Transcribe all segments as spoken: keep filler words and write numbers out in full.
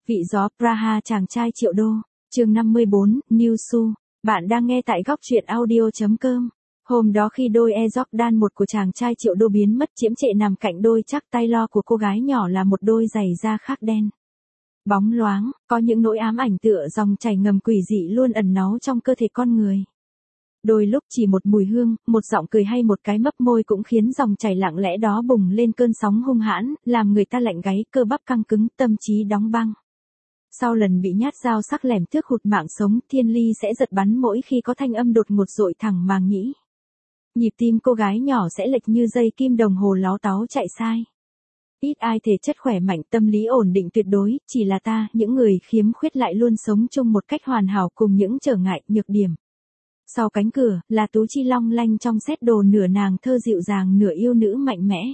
Vị gió Praha chàng trai triệu đô, chương năm mươi bốn, New Su. Bạn đang nghe tại góc truyện audio.com. Hôm đó khi đôi Air Jordan một của chàng trai triệu đô biến mất, chiếm trệ nằm cạnh đôi chắc tay lo của cô gái nhỏ là một đôi giày da khắc đen. Bóng loáng, có những nỗi ám ảnh tựa dòng chảy ngầm quỷ dị luôn ẩn náu trong cơ thể con người. Đôi lúc chỉ một mùi hương, một giọng cười hay một cái mấp môi cũng khiến dòng chảy lặng lẽ đó bùng lên cơn sóng hung hãn, làm người ta lạnh gáy, cơ bắp căng cứng, tâm trí đóng băng. Sau lần bị nhát dao sắc lẻm tước hụt mạng sống, Thiên Ly sẽ giật bắn mỗi khi có thanh âm đột ngột dội thẳng màng nhĩ. Nhịp tim cô gái nhỏ sẽ lệch như dây kim đồng hồ láo táo chạy sai. Ít ai thể chất khỏe mạnh, tâm lý ổn định tuyệt đối, chỉ là ta, những người khiếm khuyết lại luôn sống chung một cách hoàn hảo cùng những trở ngại, nhược điểm. Sau cánh cửa, là Tú Chi long lanh trong set đồ nửa nàng thơ dịu dàng nửa yêu nữ mạnh mẽ.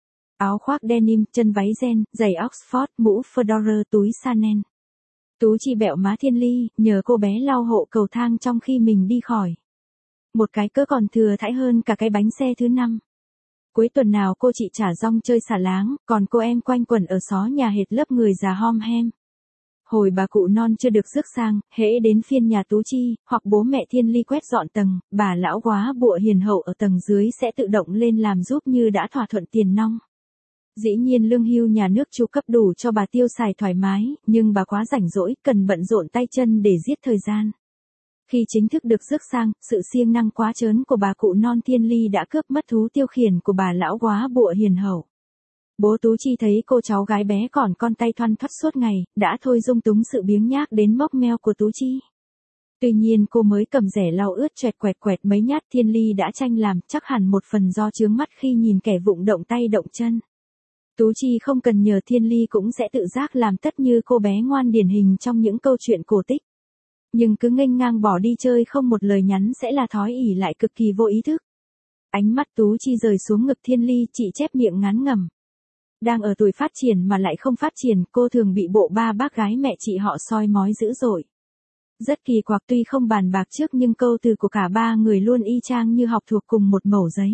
Áo khoác denim, chân váy ren, giày Oxford, mũ fedora, túi Chanel. Tú Chi bẹo má Thiên Ly, nhờ cô bé lau hộ cầu thang trong khi mình đi khỏi. Một cái cỡ còn thừa thãi hơn cả cái bánh xe thứ năm. Cuối tuần nào cô chị trả rong chơi xả láng, còn cô em quanh quẩn ở xó nhà hệt lớp người già hom hem. Hồi bà cụ non chưa được rước sang, hễ đến phiên nhà Tú Chi, hoặc bố mẹ Thiên Ly quét dọn tầng, bà lão góa bụa hiền hậu ở tầng dưới sẽ tự động lên làm giúp như đã thỏa thuận tiền nong. Dĩ nhiên lương hưu nhà nước chu cấp đủ cho bà tiêu xài thoải mái, nhưng bà quá rảnh rỗi, cần bận rộn tay chân để giết thời gian. Khi chính thức được rước sang, sự siêng năng quá trớn của bà cụ non Thiên Ly đã cướp mất thú tiêu khiển của bà lão góa bụa hiền hậu. Bố Tú Chi thấy cô cháu gái bé còn con tay thoăn thoắt suốt ngày, đã thôi dung túng sự biếng nhác đến mốc meo của Tú Chi. Tuy nhiên cô mới cầm rẻ lau ướt choẹt quẹt quẹt mấy nhát, Thiên Ly đã tranh làm, chắc hẳn một phần do chướng mắt khi nhìn kẻ vụng động tay động chân. Tú Chi không cần nhờ Thiên Ly cũng sẽ tự giác làm tất như cô bé ngoan điển hình trong những câu chuyện cổ tích. Nhưng cứ nghênh ngang bỏ đi chơi không một lời nhắn sẽ là thói ỷ lại cực kỳ vô ý thức. Ánh mắt Tú Chi rời xuống ngực Thiên Ly, chị chép miệng ngán ngẩm. Đang ở tuổi phát triển mà lại không phát triển, cô thường bị bộ ba bác gái mẹ chị họ soi mói dữ dội. Rất kỳ quặc, tuy không bàn bạc trước nhưng câu từ của cả ba người luôn y chang như học thuộc cùng một mẩu giấy.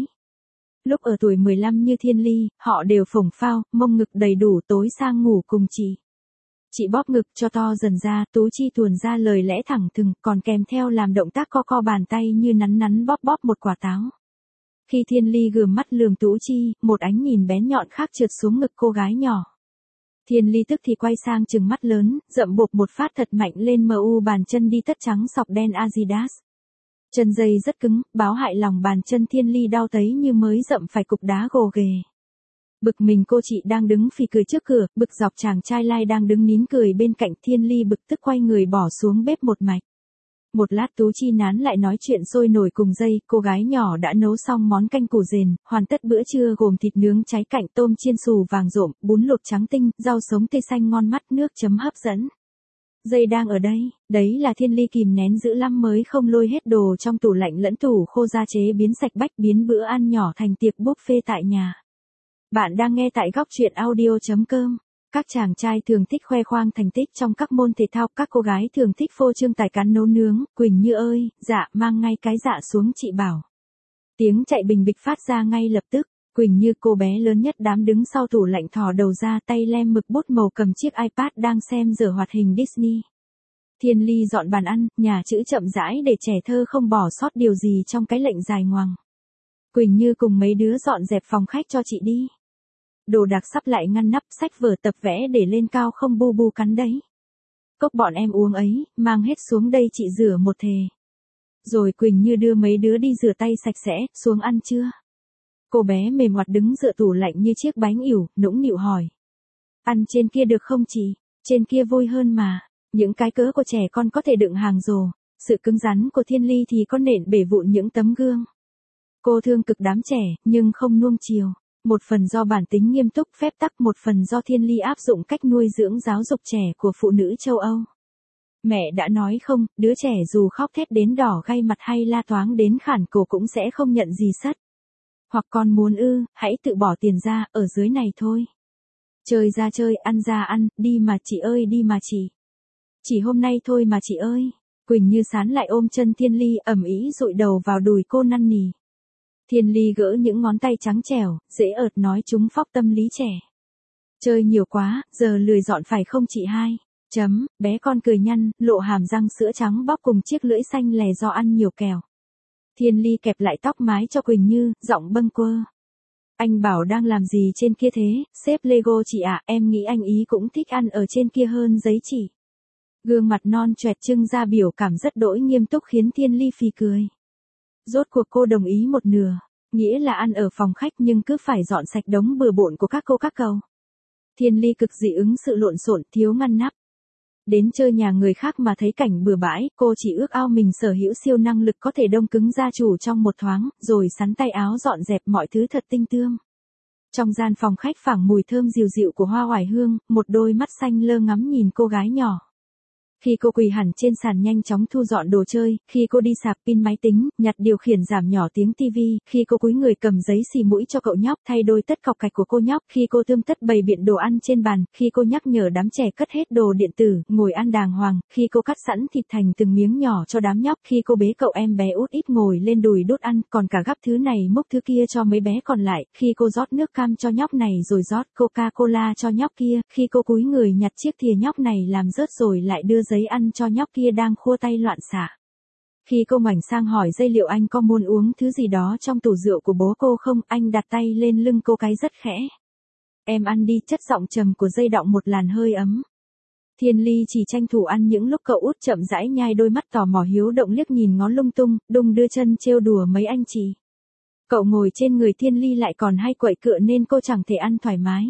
Lúc ở tuổi mười lăm như Thiên Ly, họ đều phồng phao, mông ngực đầy đủ, tối sang ngủ cùng chị. Chị bóp ngực cho to dần ra, Tú Chi tuồn ra lời lẽ thẳng thừng, còn kèm theo làm động tác co co bàn tay như nắn nắn bóp bóp một quả táo. Khi Thiên Ly gườm mắt lườm Tú Chi, một ánh nhìn bén nhọn khác trượt xuống ngực cô gái nhỏ. Thiên Ly tức thì quay sang trừng mắt lớn, dậm bộp một phát thật mạnh lên mu bàn chân đi tất trắng sọc đen Adidas. Chân giày rất cứng, báo hại lòng bàn chân Thiên Ly đau tấy như mới dậm phải cục đá gồ ghề. Bực mình cô chị đang đứng phì cười trước cửa, bực dọc chàng trai lai đang đứng nín cười bên cạnh, Thiên Ly bực tức quay người bỏ xuống bếp một mạch. Một lát Tú Chi nán lại nói chuyện sôi nổi cùng dây, cô gái nhỏ đã nấu xong món canh củ dền, hoàn tất bữa trưa gồm thịt nướng cháy cạnh, tôm chiên xù vàng rộm, bún luộc trắng tinh, rau sống tây xanh ngon mắt, nước chấm hấp dẫn. Dây đang ở đây, đấy là Thiên Ly kìm nén dữ lắm mới không lôi hết đồ trong tủ lạnh lẫn tủ khô ra chế biến sạch bách biến bữa ăn nhỏ thành tiệc buffet tại nhà. Bạn đang nghe tại góc truyện audio.com. Các chàng trai thường thích khoe khoang thành tích trong các môn thể thao, các cô gái thường thích phô trương tài cán nấu nướng. Quỳnh Như ơi, dạ, mang ngay cái dạ xuống chị bảo. Tiếng chạy bình bịch phát ra ngay lập tức. Quỳnh Như, cô bé lớn nhất đám, đứng sau tủ lạnh thò đầu ra, tay lem mực bút màu cầm chiếc iPad đang xem giờ hoạt hình Disney. Thiên Ly dọn bàn ăn, nhà chữ chậm rãi để trẻ thơ không bỏ sót điều gì trong cái lệnh dài ngoằng. Quỳnh Như cùng mấy đứa dọn dẹp phòng khách cho chị đi. Đồ đạc sắp lại ngăn nắp, sách vở tập vẽ để lên cao không bu bu cắn đấy. Cốc bọn em uống ấy, mang hết xuống đây chị rửa một thề. Rồi Quỳnh Như đưa mấy đứa đi rửa tay sạch sẽ, xuống ăn trưa. Cô bé mềm oặt đứng dựa tủ lạnh như chiếc bánh ỉu, nũng nịu hỏi. Ăn trên kia được không chị? Trên kia vui hơn mà. Những cái cớ của trẻ con có thể đựng hàng rồ. Sự cứng rắn của Thiên Ly thì có nện bể vụn những tấm gương. Cô thương cực đám trẻ, nhưng không nuông chiều. Một phần do bản tính nghiêm túc phép tắc, một phần do Thiên Ly áp dụng cách nuôi dưỡng giáo dục trẻ của phụ nữ châu Âu. Mẹ đã nói không, đứa trẻ dù khóc thét đến đỏ gay mặt hay la toáng đến khản cổ cũng sẽ không nhận gì sất. Hoặc con muốn ư, hãy tự bỏ tiền ra, ở dưới này thôi. Chơi ra chơi, ăn ra ăn, đi mà chị ơi, đi mà chị. Chỉ hôm nay thôi mà chị ơi. Quỳnh Như sán lại ôm chân Thiên Ly, ầm ĩ dụi đầu vào đùi cô năn nỉ. Thiên Ly gỡ những ngón tay trắng trẻo, dễ ợt nói chúng phóc tâm lý trẻ. Chơi nhiều quá, giờ lười dọn phải không chị hai? Chấm, bé con cười nhăn, lộ hàm răng sữa trắng bóc cùng chiếc lưỡi xanh lè do ăn nhiều kẹo. Thiên Ly kẹp lại tóc mái cho Quỳnh Như, giọng bâng quơ. Anh bảo đang làm gì trên kia thế, xếp Lego chị ạ, em nghĩ anh ý cũng thích ăn ở trên kia hơn giấy chỉ. Gương mặt non choẹt trưng ra biểu cảm rất đỗi nghiêm túc khiến Thiên Ly phì cười. Rốt cuộc cô đồng ý một nửa, nghĩa là ăn ở phòng khách nhưng cứ phải dọn sạch đống bừa bộn của các cô các cậu. Thiên Ly cực dị ứng sự lộn xộn, thiếu ngăn nắp. Đến chơi nhà người khác mà thấy cảnh bừa bãi, cô chỉ ước ao mình sở hữu siêu năng lực có thể đông cứng gia chủ trong một thoáng, rồi sắn tay áo dọn dẹp mọi thứ thật tinh tươm. Trong gian phòng khách phảng mùi thơm dịu dịu của hoa oải hương, một đôi mắt xanh lơ ngắm nhìn cô gái nhỏ. Khi cô quỳ hẳn trên sàn nhanh chóng thu dọn đồ chơi, khi cô đi sạc pin máy tính, nhặt điều khiển giảm nhỏ tiếng tivi, khi cô cúi người cầm giấy xì mũi cho cậu nhóc, thay đôi tất cọc cạch của cô nhóc, khi cô tươm tất bày biện đồ ăn trên bàn, khi cô nhắc nhở đám trẻ cất hết đồ điện tử, ngồi ăn đàng hoàng, khi cô cắt sẵn thịt thành từng miếng nhỏ cho đám nhóc, khi cô bế cậu em bé út ít ngồi lên đùi đút ăn, còn cả gắp thứ này múc thứ kia cho mấy bé còn lại, khi cô rót nước cam cho nhóc này rồi rót Coca-Cola cho nhóc kia, khi cô cúi người nhặt chiếc thìa nhóc này làm rớt rồi lại đưa giấy ăn cho nhóc kia đang khua tay loạn xạ. Khi cô ngoảnh sang hỏi dây liệu anh có muốn uống thứ gì đó trong tủ rượu của bố cô không, anh đặt tay lên lưng cô cái rất khẽ. Em ăn đi, chất giọng trầm của dây đọng một làn hơi ấm. Thiên Ly chỉ tranh thủ ăn những lúc cậu út chậm rãi nhai, đôi mắt tò mò hiếu động liếc nhìn ngó lung tung, đung đưa chân trêu đùa mấy anh chị. Cậu ngồi trên người Thiên Ly lại còn hay quậy cựa nên cô chẳng thể ăn thoải mái.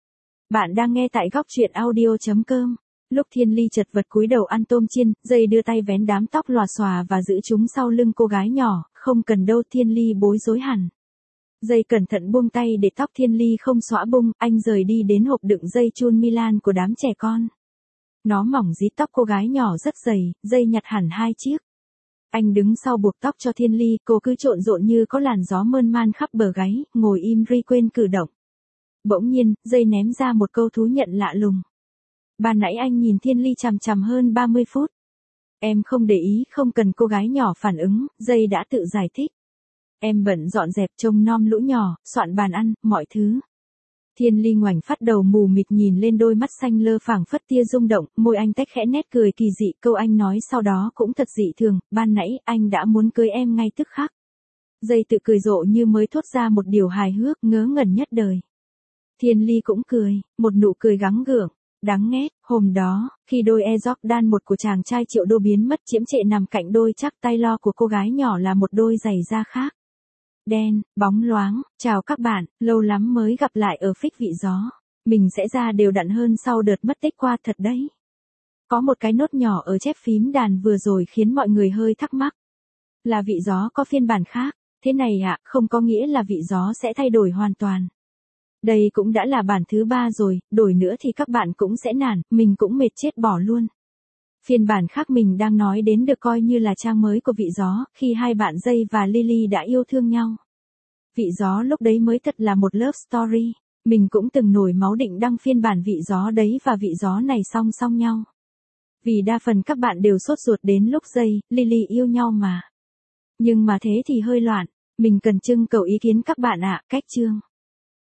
Bạn đang nghe tại góc truyện audio chấm com. Lúc Thiên Ly chật vật cúi đầu ăn tôm chiên, dây đưa tay vén đám tóc lòa xòa và giữ chúng sau lưng cô gái nhỏ, không cần đâu. Thiên Ly bối rối hẳn. Dây cẩn thận buông tay để tóc Thiên Ly không xõa bung, anh rời đi đến hộp đựng dây chun Milan của đám trẻ con. Nó mỏng dí tóc cô gái nhỏ rất dày, dây nhặt hẳn hai chiếc. Anh đứng sau buộc tóc cho Thiên Ly, cô cứ trộn rộn như có làn gió mơn man khắp bờ gáy, ngồi im ri quên cử động. Bỗng nhiên, dây ném ra một câu thú nhận lạ lùng. Ban nãy anh nhìn Thiên Ly chằm chằm hơn ba mươi phút. Em không để ý, không cần cô gái nhỏ phản ứng, dây đã tự giải thích. Em bận dọn dẹp trông nom lũ nhỏ, soạn bàn ăn, mọi thứ. Thiên Ly ngoảnh phát đầu mù mịt nhìn lên đôi mắt xanh lơ phảng phất tia rung động, môi anh tách khẽ nét cười kỳ dị, câu anh nói sau đó cũng thật dị thường, ban nãy anh đã muốn cưới em ngay tức khắc. Dây tự cười rộ như mới thốt ra một điều hài hước, ngớ ngẩn nhất đời. Thiên Ly cũng cười, một nụ cười gắng gượng. Đáng ghét, hôm đó, khi đôi Air Jordan một của chàng trai triệu đô biến mất, chiếm trệ nằm cạnh đôi chắc tay lo của cô gái nhỏ là một đôi giày da khác. Đen, bóng loáng, chào các bạn, lâu lắm mới gặp lại ở phích vị gió. Mình sẽ ra đều đặn hơn sau đợt mất tích qua thật đấy. Có một cái nốt nhỏ ở chép phím đàn vừa rồi khiến mọi người hơi thắc mắc. Là vị gió có phiên bản khác, thế này ạ, không có nghĩa là vị gió sẽ thay đổi hoàn toàn. Đây cũng đã là bản thứ ba rồi, đổi nữa thì các bạn cũng sẽ nản, mình cũng mệt chết bỏ luôn. Phiên bản khác mình đang nói đến được coi như là trang mới của vị gió, khi hai bạn Dây và Lily đã yêu thương nhau. Vị gió lúc đấy mới thật là một love story, mình cũng từng nổi máu định đăng phiên bản vị gió đấy và vị gió này song song nhau. Vì đa phần các bạn đều sốt ruột đến lúc Dây, Lily yêu nhau mà. Nhưng mà thế thì hơi loạn, mình cần trưng cầu ý kiến các bạn ạ, cách chương.